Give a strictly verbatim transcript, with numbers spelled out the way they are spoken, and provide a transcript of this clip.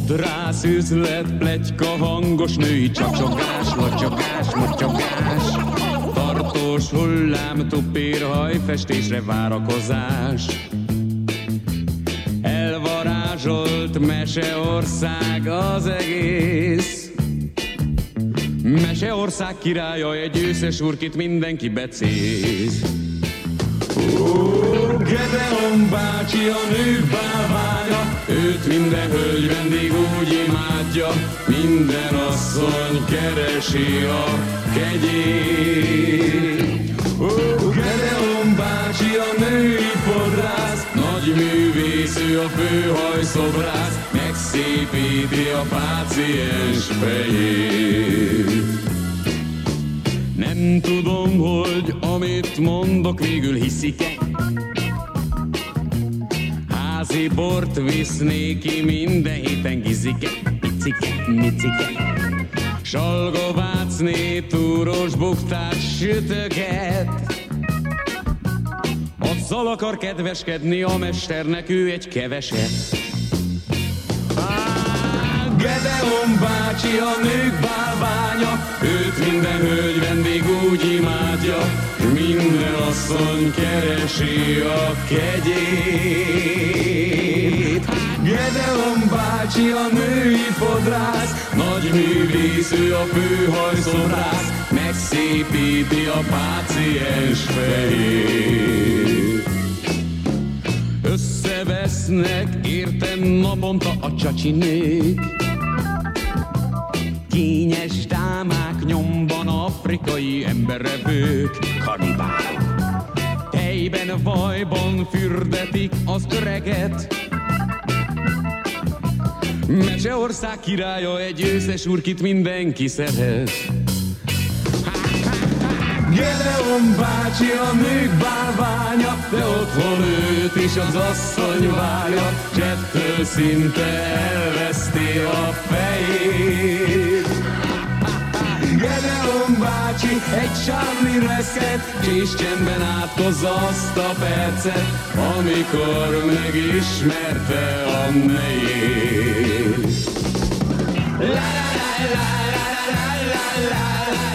Fodrász, üzlet, pletyka, hangos női csacsogás, locsogás, motyogás, tartós hullám, tupír, hajfestésre várakozás. Elvarázsolt meseország az egész. Meseország királya, egy őszes urkit mindenki becéz. Gedeon bácsi a nők bálványa, őt minden hölgy vendég úgy imádja, minden asszony keresi a kegyét. Ó, Gedeon bácsi a női fodrász, nagy művész, ő a főhajszobrász, megszépíti a páciens fejét. Nem tudom, hogy amit mondok, végül hiszik-e. Házi bort visz néki, minden héten gizike, picike, micike. Salgovácné, túros buktát sütöget. Azzal akar kedveskedni a mesternek, ő egy keveset. Gedeon bácsi a nők bálványa, őt minden hölgy vendég úgy imádja, minden asszony keresi a kegyét. Gedeon bácsi a női fodrász, nagy művész, ő a főhajszobrász, megszépíti a páciens fejét. Összevesznek értem naponta a csacsinők, kényes dámák, nyomban afrikai emberevők, kanibálok. Tejben, vajban fürdetik az öreget. Meseország királya, egy őszes urkit mindenki szeret. Gedeon bácsi a nők bálványa, de otthon őt is az asszony várja, s ettől szinte elveszti a fejét. Gedeon bácsi egy sárli reszket, és csendben átkozza azt a percet, amikor megismerte a nejét. La la la la la la la la.